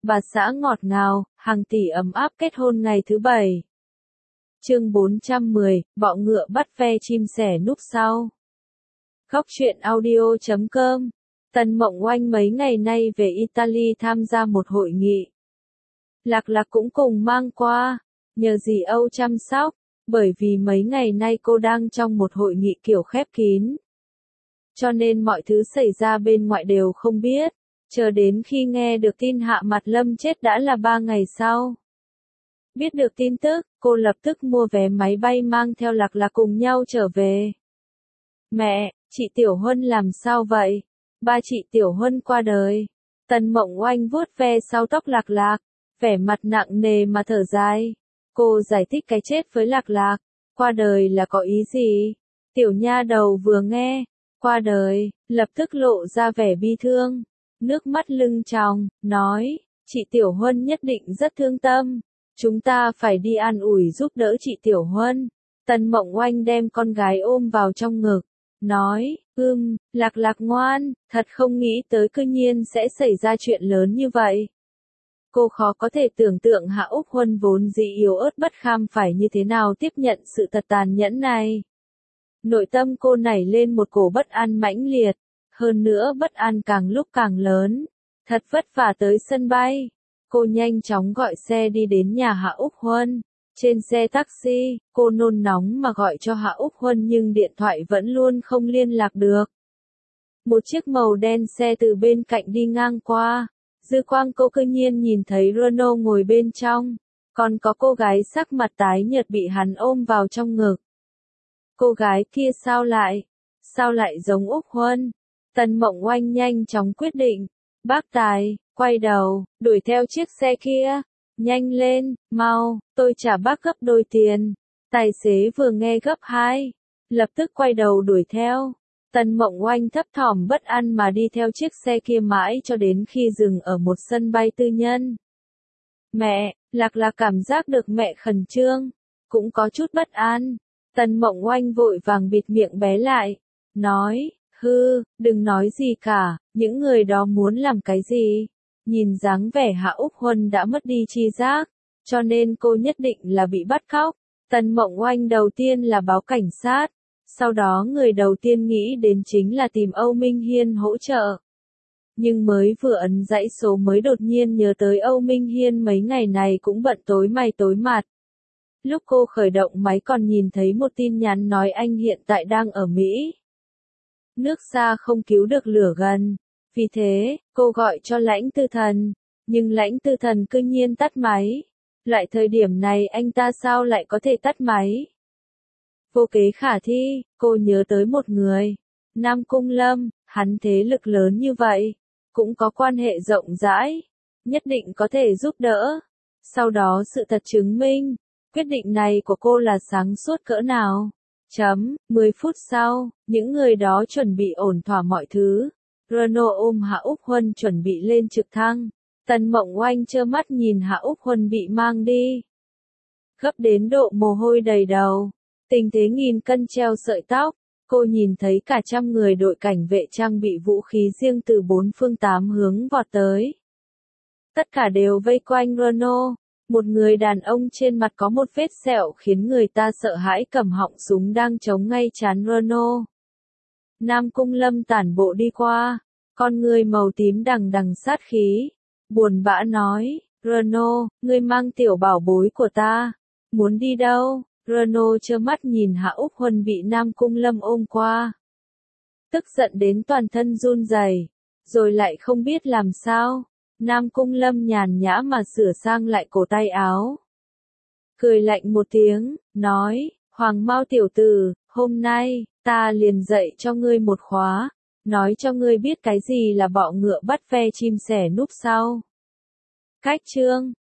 bà xã ngọt ngào, hàng tỷ ấm áp kết hôn ngày thứ 7. Chương 410, bọ ngựa bắt ve chim sẻ núp sau. Góc truyện audio.com. Tần Mộng Oanh mấy ngày nay về Italy tham gia một hội nghị. Lạc Lạc cũng cùng mang qua, nhờ dì Âu chăm sóc, bởi vì mấy ngày nay cô đang trong một hội nghị kiểu khép kín. Cho nên mọi thứ xảy ra bên ngoài đều không biết, chờ đến khi nghe được tin Hạ Mặt Lâm chết đã là 3 ngày sau. Biết được tin tức, cô lập tức mua vé máy bay mang theo Lạc Lạc cùng nhau trở về. Mẹ, chị Tiểu Huân làm sao vậy? Ba chị Tiểu Huân qua đời. Tần Mộng Oanh vuốt ve sau tóc Lạc Lạc, vẻ mặt nặng nề mà thở dài. Cô giải thích cái chết với Lạc Lạc, qua đời là có ý gì? Tiểu nha đầu vừa nghe, qua đời, lập tức lộ ra vẻ bi thương, nước mắt lưng tròng, nói, chị Tiểu Huân nhất định rất thương tâm, chúng ta phải đi an ủi giúp đỡ chị Tiểu Huân. Tần Mộng Oanh đem con gái ôm vào trong ngực, nói, Lạc Lạc ngoan, thật không nghĩ tới cư nhiên sẽ xảy ra chuyện lớn như vậy. Cô khó có thể tưởng tượng Hạ Úc Huân vốn dĩ yếu ớt bất kham phải như thế nào tiếp nhận sự thật tàn nhẫn này. Nội tâm cô nảy lên một cổ bất an mãnh liệt, hơn nữa bất an càng lúc càng lớn. Thật vất vả tới sân bay, cô nhanh chóng gọi xe đi đến nhà Hạ Úc Huân. Trên xe taxi, cô nôn nóng mà gọi cho Hạ Úc Huân nhưng điện thoại vẫn luôn không liên lạc được. Một chiếc màu đen xe từ bên cạnh đi ngang qua, dư quang cô cư nhiên nhìn thấy Renault ngồi bên trong, còn có cô gái sắc mặt tái nhợt bị hắn ôm vào trong ngực. Cô gái kia sao lại giống Úc Huân? Tần Mộng Oanh nhanh chóng quyết định, bác tài, quay đầu, đuổi theo chiếc xe kia. Nhanh lên, mau, tôi trả bác gấp đôi tiền. Tài xế vừa nghe gấp 2, lập tức quay đầu đuổi theo. Tần Mộng Oanh thấp thỏm bất an mà đi theo chiếc xe kia mãi cho đến khi dừng ở một sân bay tư nhân. Mẹ, Lạc Lạc cảm giác được mẹ khẩn trương, cũng có chút bất an. Tần Mộng Oanh vội vàng bịt miệng bé lại, nói, đừng nói gì cả, những người đó muốn làm cái gì? Nhìn dáng vẻ Hạ Úc Huân đã mất đi tri giác, cho nên cô nhất định là bị bắt cóc. Tần Mộng Oanh đầu tiên là báo cảnh sát, sau đó người đầu tiên nghĩ đến chính là tìm Âu Minh Hiên hỗ trợ. Nhưng mới vừa ấn dãy số mới đột nhiên nhớ tới Âu Minh Hiên mấy ngày này cũng bận tối mày tối mặt. Lúc cô khởi động máy còn nhìn thấy một tin nhắn nói anh hiện tại đang ở Mỹ. Nước xa không cứu được lửa gần. Vì thế, cô gọi cho Lãnh Tư Thần, nhưng Lãnh Tư Thần cư nhiên tắt máy. Loại thời điểm này anh ta sao lại có thể tắt máy? Vô kế khả thi, cô nhớ tới một người. Nam Cung Lâm, hắn thế lực lớn như vậy, cũng có quan hệ rộng rãi, nhất định có thể giúp đỡ. Sau đó sự thật chứng minh, quyết định này của cô là sáng suốt cỡ nào. 10 phút sau, những người đó chuẩn bị ổn thỏa mọi thứ. Renault ôm Hạ Úc Huân chuẩn bị lên trực thăng. Tần Mộng Oanh trơ mắt nhìn Hạ Úc Huân bị mang đi. Gấp đến độ mồ hôi đầy đầu. Tình thế nghìn cân treo sợi tóc. Cô nhìn thấy cả trăm người đội cảnh vệ trang bị vũ khí riêng từ 4 phương 8 hướng vọt tới. Tất cả đều vây quanh Renault. Một người đàn ông trên mặt có một vết sẹo khiến người ta sợ hãi cầm họng súng đang chống ngay trán Renault. Nam Cung Lâm tản bộ đi qua, con người màu tím đằng đằng sát khí, buồn bã nói, Renault, ngươi mang tiểu bảo bối của ta, muốn đi đâu? Renault trơ mắt nhìn Hạ Úc Huân bị Nam Cung Lâm ôm qua. Tức giận đến toàn thân run rẩy, rồi lại không biết làm sao. Nam Cung Lâm nhàn nhã mà sửa sang lại cổ tay áo. Cười lạnh một tiếng, nói, Hoàng Mao tiểu tử, hôm nay, ta liền dạy cho ngươi một khóa, nói cho ngươi biết cái gì là bọ ngựa bắt ve chim sẻ núp sau. Cách chương